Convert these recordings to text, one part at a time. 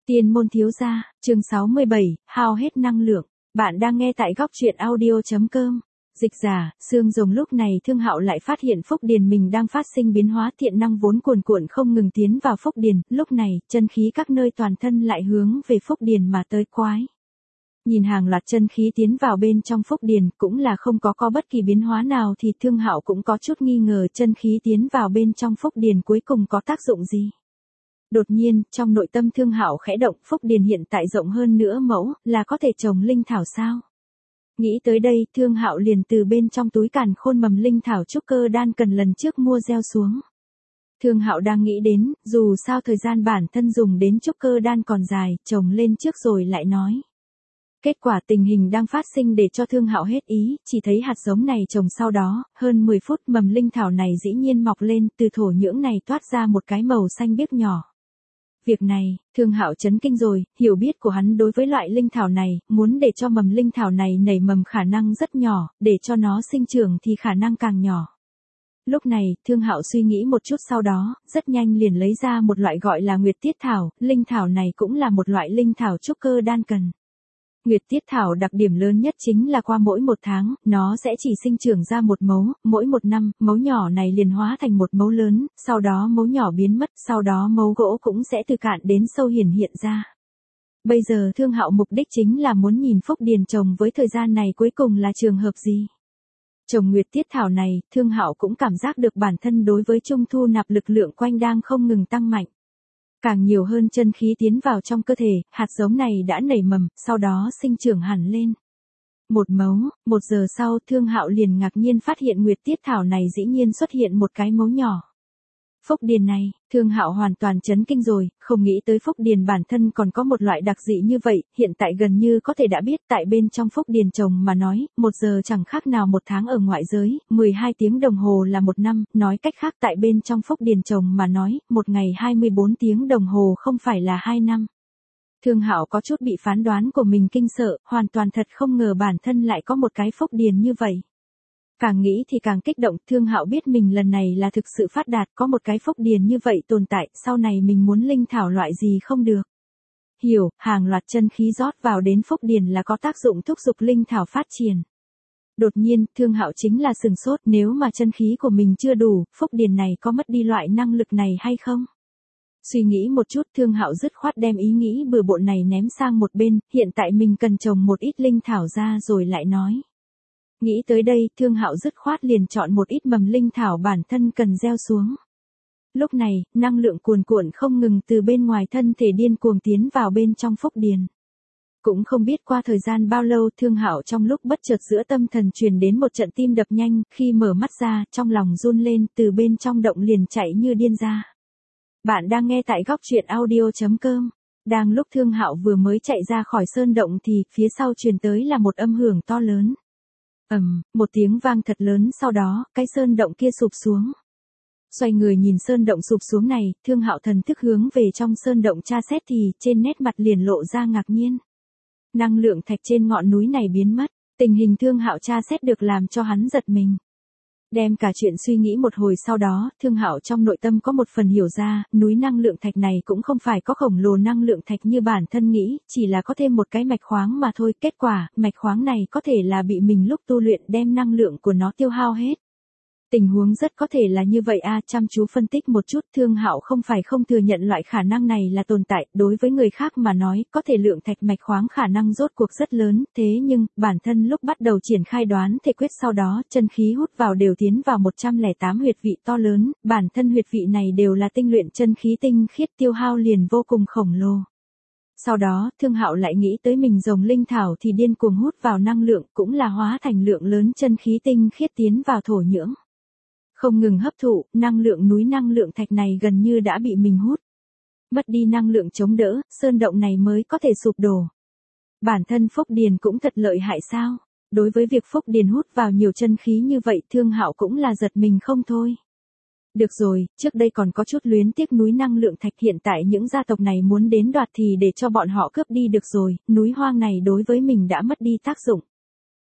Tiên môn thiếu gia, chương 67, hao hết năng lượng. Bạn đang nghe tại góc truyện audio.com. Dịch giả, Sương Rồng. Lúc này Thương Hạo lại phát hiện phúc điền mình đang phát sinh biến hóa, thiện năng vốn cuồn cuộn không ngừng tiến vào phúc điền, lúc này, chân khí các nơi toàn thân lại hướng về phúc điền mà tới quái. Nhìn hàng loạt chân khí tiến vào bên trong phúc điền, cũng là không có bất kỳ biến hóa nào thì Thương Hạo cũng có chút nghi ngờ chân khí tiến vào bên trong phúc điền cuối cùng có tác dụng gì. Đột nhiên, trong nội tâm Thương Hạo khẽ động, phúc điền hiện tại rộng hơn nửa mẫu, là có thể trồng linh thảo sao? Nghĩ tới đây, Thương Hạo liền từ bên trong túi càn khôn mầm linh thảo trúc cơ đan cần lần trước mua gieo xuống. Thương Hạo đang nghĩ đến, dù sao thời gian bản thân dùng đến trúc cơ đan còn dài, trồng lên trước rồi lại nói. Kết quả tình hình đang phát sinh để cho Thương Hạo hết ý, chỉ thấy hạt giống này trồng sau đó, hơn 10 phút mầm linh thảo này dĩ nhiên mọc lên, từ thổ nhưỡng này toát ra một cái màu xanh biếc nhỏ. Việc này, Thương Hạo chấn kinh rồi, hiểu biết của hắn đối với loại linh thảo này, muốn để cho mầm linh thảo này nảy mầm khả năng rất nhỏ, để cho nó sinh trưởng thì khả năng càng nhỏ. Lúc này, Thương Hạo suy nghĩ một chút sau đó, rất nhanh liền lấy ra một loại gọi là Nguyệt Tiết Thảo, linh thảo này cũng là một loại linh thảo trúc cơ đan cần. Nguyệt Tiết Thảo đặc điểm lớn nhất chính là qua mỗi một tháng, nó sẽ chỉ sinh trưởng ra một mấu, mỗi một năm, mấu nhỏ này liền hóa thành một mấu lớn, sau đó mấu nhỏ biến mất, sau đó mấu gỗ cũng sẽ từ cạn đến sâu hiển hiện ra. Bây giờ Thương Hạo mục đích chính là muốn nhìn phúc điền trồng với thời gian này cuối cùng là trường hợp gì. Trồng Nguyệt Tiết Thảo này, Thương Hạo cũng cảm giác được bản thân đối với trung thu nạp lực lượng quanh đang không ngừng tăng mạnh. Càng nhiều hơn chân khí tiến vào trong cơ thể, hạt giống này đã nảy mầm, sau đó sinh trưởng hẳn lên. Một mấu, 1 giờ sau Thương Hạo liền ngạc nhiên phát hiện Nguyệt Tiết Thảo này dĩ nhiên xuất hiện một cái mấu nhỏ. Phúc điền này, Thương Hạo hoàn toàn chấn kinh rồi, không nghĩ tới phúc điền bản thân còn có một loại đặc dị như vậy, hiện tại gần như có thể đã biết tại bên trong phúc điền trồng mà nói, 1 giờ chẳng khác nào 1 tháng ở ngoại giới, 12 tiếng đồng hồ là 1 năm, nói cách khác tại bên trong phúc điền trồng mà nói, 1 ngày 24 tiếng đồng hồ không phải là 2 năm. Thương Hạo có chút bị phán đoán của mình kinh sợ, hoàn toàn thật không ngờ bản thân lại có một cái phúc điền như vậy. Càng nghĩ thì càng kích động, Thương Hạo biết mình lần này là thực sự phát đạt, có một cái phúc điền như vậy tồn tại, sau này mình muốn linh thảo loại gì không được. Hiểu, hàng loạt chân khí rót vào đến phúc điền là có tác dụng thúc giục linh thảo phát triển. Đột nhiên, Thương Hạo chính là sừng sốt, nếu mà chân khí của mình chưa đủ, phúc điền này có mất đi loại năng lực này hay không? Suy nghĩ một chút, Thương Hạo dứt khoát đem ý nghĩ bừa bộn này ném sang một bên, hiện tại mình cần trồng một ít linh thảo ra rồi lại nói. Nghĩ tới đây, Thương Hạo dứt khoát liền chọn một ít mầm linh thảo bản thân cần gieo xuống. Lúc này, năng lượng cuồn cuộn không ngừng từ bên ngoài thân thể điên cuồng tiến vào bên trong phúc điền. Cũng không biết qua thời gian bao lâu, Thương Hạo trong lúc bất chợt giữa tâm thần truyền đến một trận tim đập nhanh, khi mở mắt ra, trong lòng run lên, từ bên trong động liền chạy như điên ra. Bạn đang nghe tại góc truyện audio.com. Đang lúc Thương Hạo vừa mới chạy ra khỏi sơn động thì phía sau truyền tới là một âm hưởng to lớn. Một tiếng vang thật lớn, sau đó, cái sơn động kia sụp xuống. Xoay người nhìn sơn động sụp xuống này, Thương Hạo thần thức hướng về trong sơn động tra xét thì, trên nét mặt liền lộ ra ngạc nhiên. Năng lượng thạch trên ngọn núi này biến mất, tình hình Thương Hạo tra xét được làm cho hắn giật mình. Đem cả chuyện suy nghĩ một hồi sau đó, Thương Hạo trong nội tâm có một phần hiểu ra, núi năng lượng thạch này cũng không phải có khổng lồ năng lượng thạch như bản thân nghĩ, chỉ là có thêm một cái mạch khoáng mà thôi, kết quả, mạch khoáng này có thể là bị mình lúc tu luyện đem năng lượng của nó tiêu hao hết. Tình huống rất có thể là như vậy chăm chú phân tích một chút, Thương Hạo không phải không thừa nhận loại khả năng này là tồn tại, đối với người khác mà nói, có thể lượng thạch mạch khoáng khả năng rốt cuộc rất lớn, thế nhưng, bản thân lúc bắt đầu triển khai đoán thể quyết sau đó, chân khí hút vào đều tiến vào 108 huyệt vị to lớn, bản thân huyệt vị này đều là tinh luyện chân khí tinh khiết, tiêu hao liền vô cùng khổng lồ. Sau đó, Thương Hạo lại nghĩ tới mình rồng linh thảo thì điên cuồng hút vào năng lượng, cũng là hóa thành lượng lớn chân khí tinh khiết tiến vào thổ nhưỡng. Không ngừng hấp thụ, năng lượng núi năng lượng thạch này gần như đã bị mình hút. Mất đi năng lượng chống đỡ, sơn động này mới có thể sụp đổ. Bản thân phúc điền cũng thật lợi hại sao? Đối với việc phúc điền hút vào nhiều chân khí như vậy, Thương Hạo cũng là giật mình không thôi. Được rồi, trước đây còn có chút luyến tiếc núi năng lượng thạch, hiện tại những gia tộc này muốn đến đoạt thì để cho bọn họ cướp đi được rồi, núi hoang này đối với mình đã mất đi tác dụng.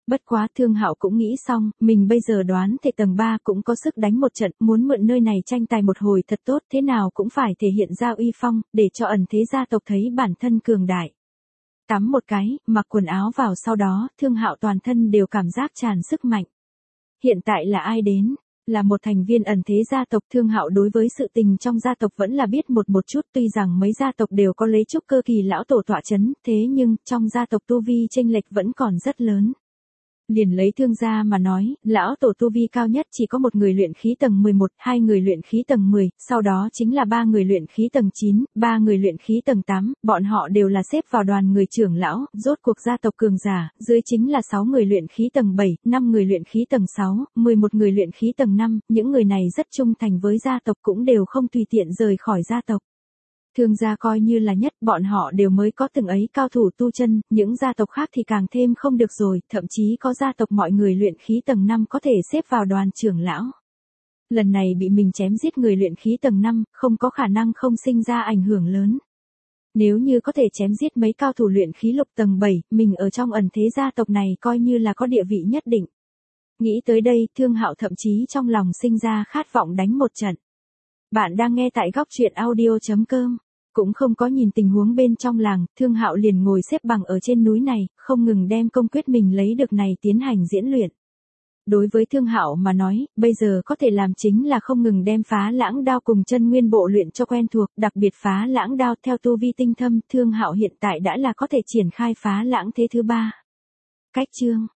Bất quá Thương Hạo cũng nghĩ xong, mình bây giờ đoán thể tầng 3 cũng có sức đánh một trận, muốn mượn nơi này tranh tài một hồi thật tốt, thế nào cũng phải thể hiện ra uy phong, để cho ẩn thế gia tộc thấy bản thân cường đại. Tắm một cái, mặc quần áo vào sau đó, Thương Hạo toàn thân đều cảm giác tràn sức mạnh. Hiện tại là ai đến? Là một thành viên ẩn thế gia tộc. Thương Hạo đối với sự tình trong gia tộc vẫn là biết một chút, tuy rằng mấy gia tộc đều có lấy trúc cơ kỳ lão tổ tọa chấn, thế nhưng, trong gia tộc tu vi chênh lệch vẫn còn rất lớn. Liền lấy Thương gia mà nói, lão tổ tu vi cao nhất chỉ có một người luyện khí tầng 11, hai người luyện khí tầng 10, sau đó chính là ba người luyện khí tầng 9, ba người luyện khí tầng 8, bọn họ đều là xếp vào đoàn người trưởng lão, rốt cuộc gia tộc cường giả, dưới chính là 6 người luyện khí tầng 7, 5 người luyện khí tầng 6, 11 người luyện khí tầng 5, những người này rất trung thành với gia tộc cũng đều không tùy tiện rời khỏi gia tộc. Thương gia coi như là nhất, bọn họ đều mới có từng ấy cao thủ tu chân, những gia tộc khác thì càng thêm không được rồi, thậm chí có gia tộc mọi người luyện khí tầng 5 có thể xếp vào đoàn trưởng lão. Lần này bị mình chém giết người luyện khí tầng 5, không có khả năng không sinh ra ảnh hưởng lớn. Nếu như có thể chém giết mấy cao thủ luyện khí lục tầng 7, mình ở trong ẩn thế gia tộc này coi như là có địa vị nhất định. Nghĩ tới đây, Thương Hạo thậm chí trong lòng sinh ra khát vọng đánh một trận. Bạn đang nghe tại góc truyện audio.com. Cũng không có nhìn tình huống bên trong làng, Thương Hạo liền ngồi xếp bằng ở trên núi này, không ngừng đem công quyết mình lấy được này tiến hành diễn luyện. Đối với Thương Hạo mà nói, bây giờ có thể làm chính là không ngừng đem Phá Lãng Đao cùng Chân Nguyên bộ luyện cho quen thuộc, đặc biệt Phá Lãng Đao theo tu vi tinh thâm, Thương Hạo hiện tại đã là có thể triển khai Phá Lãng thế thứ 3. Cách chương